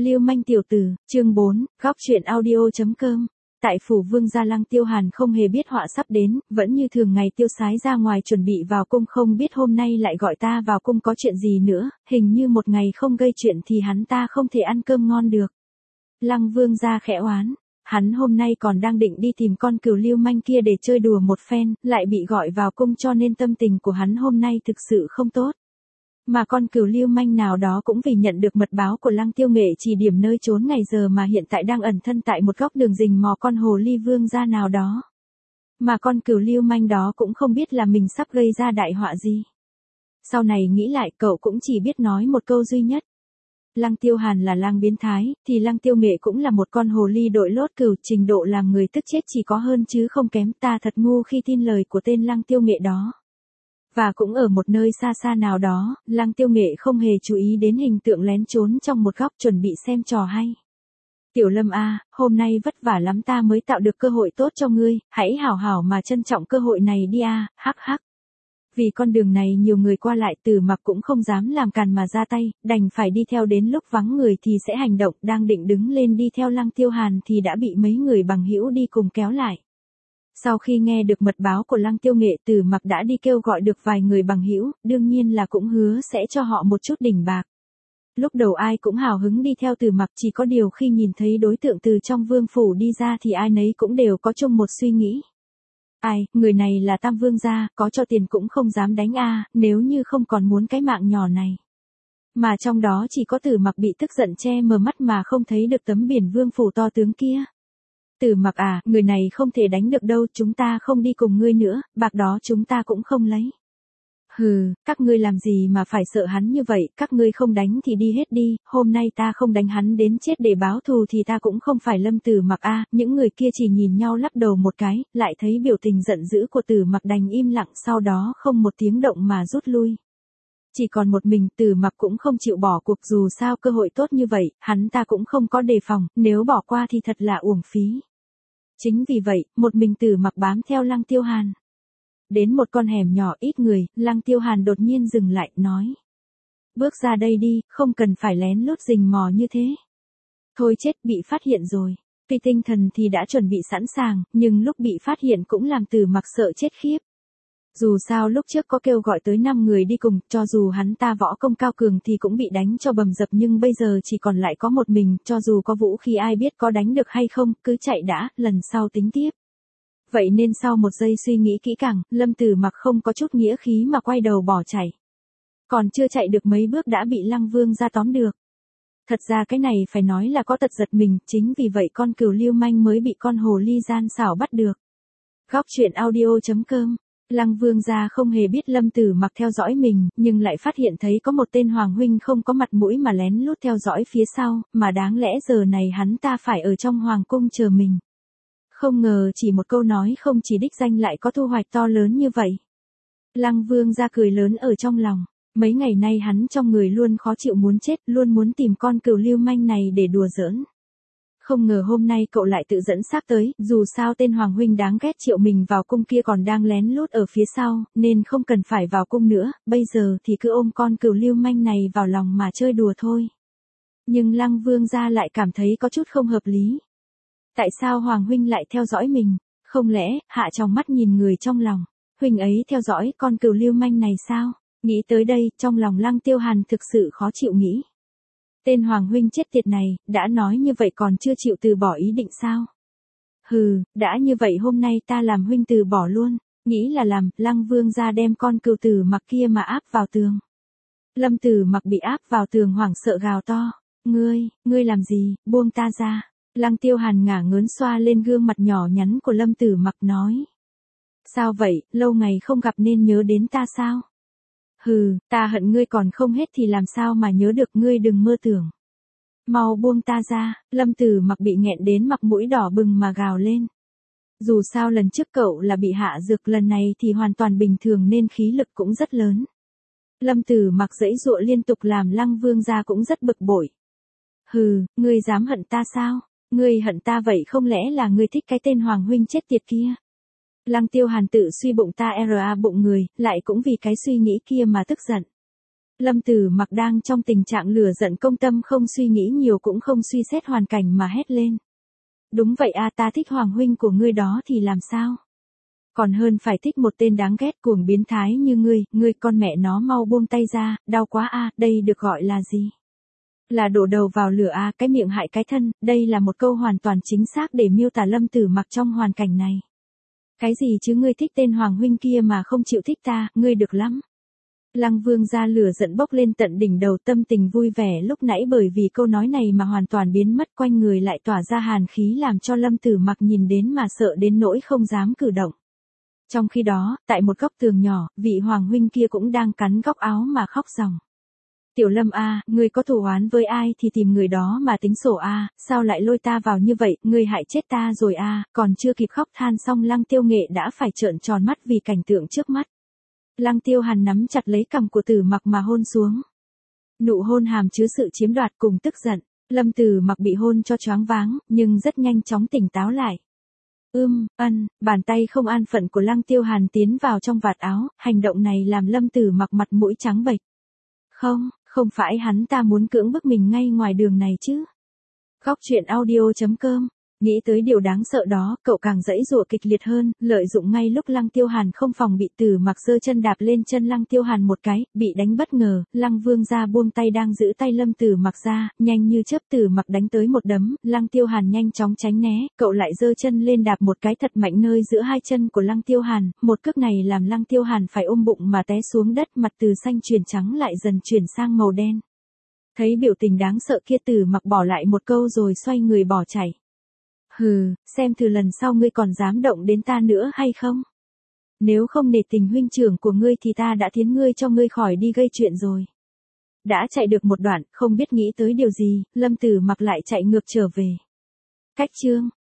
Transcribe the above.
Lưu manh tiểu tử, chương 4, góc truyện audio.com. Tại phủ vương gia Lăng Tiêu Hàn không hề biết họa sắp đến, vẫn như thường ngày tiêu sái ra ngoài chuẩn bị vào cung, không biết hôm nay lại gọi ta vào cung có chuyện gì nữa, hình như một ngày không gây chuyện thì hắn ta không thể ăn cơm ngon được. Lăng vương gia khẽ oán, hắn hôm nay còn đang định đi tìm con cừu lưu manh kia để chơi đùa một phen, lại bị gọi vào cung cho nên tâm tình của hắn hôm nay thực sự không tốt. Mà con cừu lưu manh nào đó cũng vì nhận được mật báo của Lăng Tiêu Nghệ chỉ điểm nơi trốn ngày giờ mà hiện tại đang ẩn thân tại một góc đường rình mò con hồ ly vương gia nào đó. Mà con cừu lưu manh đó cũng không biết là mình sắp gây ra đại họa gì. Sau này nghĩ lại cậu cũng chỉ biết nói một câu duy nhất. Lăng Tiêu Hàn là lang biến thái, thì Lăng Tiêu Nghệ cũng là một con hồ ly đội lốt cừu, trình độ làm người tức chết chỉ có hơn chứ không kém, ta thật ngu khi tin lời của tên Lăng Tiêu Nghệ đó. Và cũng ở một nơi xa xa nào đó, Lăng Tiêu Nghệ không hề chú ý đến hình tượng lén trốn trong một góc chuẩn bị xem trò hay. Tiểu Lâm a, hôm nay vất vả lắm ta mới tạo được cơ hội tốt cho ngươi, hãy hảo hảo mà trân trọng cơ hội này đi a, hắc hắc. Vì con đường này nhiều người qua lại, Tử Mặc cũng không dám làm càn mà ra tay, đành phải đi theo đến lúc vắng người thì sẽ hành động, đang định đứng lên đi theo Lăng Tiêu Hàn thì đã bị mấy người bằng hữu đi cùng kéo lại. Sau khi nghe được mật báo của Lăng Tiêu Nghệ, Tử Mặc đã đi kêu gọi được vài người bằng hữu, đương nhiên là cũng hứa sẽ cho họ một chút đỉnh bạc. Lúc đầu ai cũng hào hứng đi theo Tử Mặc, chỉ có điều khi nhìn thấy đối tượng từ trong vương phủ đi ra thì ai nấy cũng đều có chung một suy nghĩ. Ai, người này là Tam Vương gia, có cho tiền cũng không dám đánh a, nếu như không còn muốn cái mạng nhỏ này. Mà trong đó chỉ có Tử Mặc bị tức giận che mờ mắt mà không thấy được tấm biển vương phủ to tướng kia. Tử Mặc à, người này không thể đánh được đâu, chúng ta không đi cùng ngươi nữa, bạc đó chúng ta cũng không lấy. Hừ, các ngươi làm gì mà phải sợ hắn như vậy, các ngươi không đánh thì đi hết đi, hôm nay ta không đánh hắn đến chết để báo thù thì ta cũng không phải Lâm Tử Mặc a. Những người kia chỉ nhìn nhau lắc đầu một cái, lại thấy biểu tình giận dữ của Tử Mặc đành im lặng, sau đó không một tiếng động mà rút lui. Chỉ còn một mình Tử Mặc cũng không chịu bỏ cuộc, dù sao cơ hội tốt như vậy, hắn ta cũng không có đề phòng, nếu bỏ qua thì thật là uổng phí. Chính vì vậy, một mình Tử Mặc bám theo Lăng Tiêu Hàn. Đến một con hẻm nhỏ ít người, Lăng Tiêu Hàn đột nhiên dừng lại, nói. Bước ra đây đi, không cần phải lén lút rình mò như thế. Thôi chết, bị phát hiện rồi. Tuy tinh thần thì đã chuẩn bị sẵn sàng, nhưng lúc bị phát hiện cũng làm Tử Mặc sợ chết khiếp. Dù sao lúc trước có kêu gọi tới 5 người đi cùng, cho dù hắn ta võ công cao cường thì cũng bị đánh cho bầm dập, nhưng bây giờ chỉ còn lại có một mình, cho dù có vũ khí ai biết có đánh được hay không, cứ chạy đã, lần sau tính tiếp. Vậy nên sau một giây suy nghĩ kỹ càng, Lâm Tử Mặc không có chút nghĩa khí mà quay đầu bỏ chạy. Còn chưa chạy được mấy bước đã bị Lăng Vương gia tóm được. Thật ra cái này phải nói là có tật giật mình, chính vì vậy con cừu lưu manh mới bị con hồ ly gian xảo bắt được. Góc truyện audio.com. Lăng Vương gia không hề biết Lâm Tử Mặc theo dõi mình, nhưng lại phát hiện thấy có một tên hoàng huynh không có mặt mũi mà lén lút theo dõi phía sau, mà đáng lẽ giờ này hắn ta phải ở trong hoàng cung chờ mình. Không ngờ chỉ một câu nói không chỉ đích danh lại có thu hoạch to lớn như vậy. Lăng Vương gia cười lớn ở trong lòng, mấy ngày nay hắn trong người luôn khó chịu muốn chết, luôn muốn tìm con cừu lưu manh này để đùa giỡn. Không ngờ hôm nay cậu lại tự dẫn xác tới, dù sao tên hoàng huynh đáng ghét triệu mình vào cung kia còn đang lén lút ở phía sau, nên không cần phải vào cung nữa, bây giờ thì cứ ôm con cừu lưu manh này vào lòng mà chơi đùa thôi. Nhưng Lăng Vương gia lại cảm thấy có chút không hợp lý. Tại sao hoàng huynh lại theo dõi mình? Không lẽ, hạ trong mắt nhìn người trong lòng, huynh ấy theo dõi con cừu lưu manh này sao? Nghĩ tới đây, trong lòng Lăng Tiêu Hàn thực sự khó chịu nghĩ. Tên hoàng huynh chết tiệt này, đã nói như vậy còn chưa chịu từ bỏ ý định sao? Hừ, đã như vậy hôm nay ta làm huynh từ bỏ luôn, nghĩ là làm, Lăng Vương gia đem con cừu Tử Mặc kia mà áp vào tường. Lâm Tử Mặc bị áp vào tường hoảng sợ gào to, ngươi làm gì, buông ta ra. Lăng Tiêu Hàn ngả ngớn xoa lên gương mặt nhỏ nhắn của Lâm Tử Mặc nói. Sao vậy, lâu ngày không gặp nên nhớ đến ta sao? Hừ, ta hận ngươi còn không hết thì làm sao mà nhớ được, ngươi đừng mơ tưởng. Mau buông ta ra, Lâm Tử Mặc bị nghẹn đến mặt mũi đỏ bừng mà gào lên. Dù sao lần trước cậu là bị hạ dược, lần này thì hoàn toàn bình thường nên khí lực cũng rất lớn. Lâm Tử Mặc giãy giụa liên tục làm Lăng Vương gia cũng rất bực bội. Hừ, ngươi dám hận ta sao? Ngươi hận ta vậy không lẽ là ngươi thích cái tên hoàng huynh chết tiệt kia? Lăng Tiêu Hàn tự suy bụng ta ra bụng người, lại cũng vì cái suy nghĩ kia mà tức giận. Lâm Tử Mặc đang trong tình trạng lửa giận công tâm, không suy nghĩ nhiều cũng không suy xét hoàn cảnh mà hét lên. Đúng vậy a, ta thích Hoàng huynh của ngươi đó thì làm sao? Còn hơn phải thích một tên đáng ghét cuồng biến thái như ngươi con mẹ nó mau buông tay ra, đau quá a, đây được gọi là gì? Là đổ đầu vào lửa a, cái miệng hại cái thân, đây là một câu hoàn toàn chính xác để miêu tả Lâm Tử Mặc trong hoàn cảnh này. Cái gì chứ, ngươi thích tên Hoàng huynh kia mà không chịu thích ta, ngươi được lắm. Lăng Vương gia lửa giận bốc lên tận đỉnh đầu, tâm tình vui vẻ lúc nãy bởi vì câu nói này mà hoàn toàn biến mất, quanh người lại tỏa ra hàn khí làm cho Lâm Tử Mặc nhìn đến mà sợ đến nỗi không dám cử động. Trong khi đó, tại một góc tường nhỏ, vị Hoàng huynh kia cũng đang cắn góc áo mà khóc ròng. Tiểu Lâm a, ngươi có thù oán với ai thì tìm người đó mà tính sổ a, sao lại lôi ta vào như vậy, ngươi hại chết ta rồi a, còn chưa kịp khóc than xong Lăng Tiêu Nghệ đã phải trợn tròn mắt vì cảnh tượng trước mắt. Lăng Tiêu Hàn nắm chặt lấy cằm của Tử Mặc mà hôn xuống. Nụ hôn hàm chứa sự chiếm đoạt cùng tức giận, Lâm Tử Mặc bị hôn cho choáng váng, nhưng rất nhanh chóng tỉnh táo lại. Bàn tay không an phận của Lăng Tiêu Hàn tiến vào trong vạt áo, hành động này làm Lâm Tử Mặc mặt mũi trắng bệch. Không phải hắn ta muốn cưỡng bức mình ngay ngoài đường này chứ. Góc truyện audio.com. Nghĩ tới điều đáng sợ đó, cậu càng giãy giụa kịch liệt hơn, lợi dụng ngay lúc Lăng Tiêu Hàn không phòng bị Tử Mặc giơ chân đạp lên chân Lăng Tiêu Hàn một cái, bị đánh bất ngờ, Lăng Vương gia buông tay đang giữ tay Lâm Tử Mặc ra, nhanh như chớp Tử Mặc đánh tới một đấm, Lăng Tiêu Hàn nhanh chóng tránh né, cậu lại giơ chân lên đạp một cái thật mạnh nơi giữa hai chân của Lăng Tiêu Hàn, một cước này làm Lăng Tiêu Hàn phải ôm bụng mà té xuống đất, mặt từ xanh chuyển trắng lại dần chuyển sang màu đen. Thấy biểu tình đáng sợ kia, Tử Mặc bỏ lại một câu rồi xoay người bỏ chạy. Hừ, xem thử lần sau ngươi còn dám động đến ta nữa hay không? Nếu không nể tình huynh trưởng của ngươi thì ta đã thiến ngươi cho ngươi khỏi đi gây chuyện rồi. Đã chạy được một đoạn, không biết nghĩ tới điều gì, Lâm Tử Mặc lại chạy ngược trở về. Cách chương